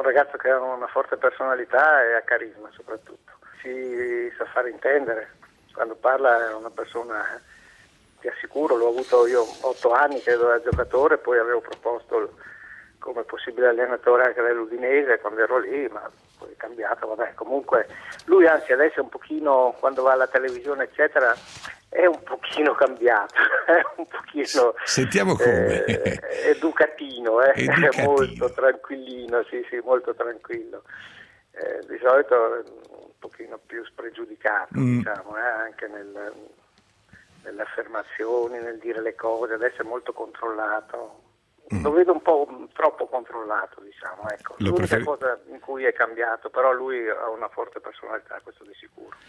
ragazzo che ha una forte personalità e ha carisma soprattutto. Si sa fare intendere, quando parla è una persona, ti assicuro, l'ho avuto io 8 anni che ero giocatore, poi avevo proposto come possibile allenatore anche dell'Udinese quando ero lì, ma poi è cambiato, vabbè, comunque lui anzi adesso è un pochino, quando va alla televisione eccetera, è un pochino cambiato, è un pochino Sentiamo come. Educatino, Educatino. molto tranquillino, sì, molto tranquillo. Di solito è un pochino più spregiudicato, diciamo, anche nelle affermazioni, nel dire le cose, adesso è molto controllato. Lo vedo un po' troppo controllato, diciamo, ecco. L'unica cosa in cui è cambiato, però lui ha una forte personalità, questo di sicuro.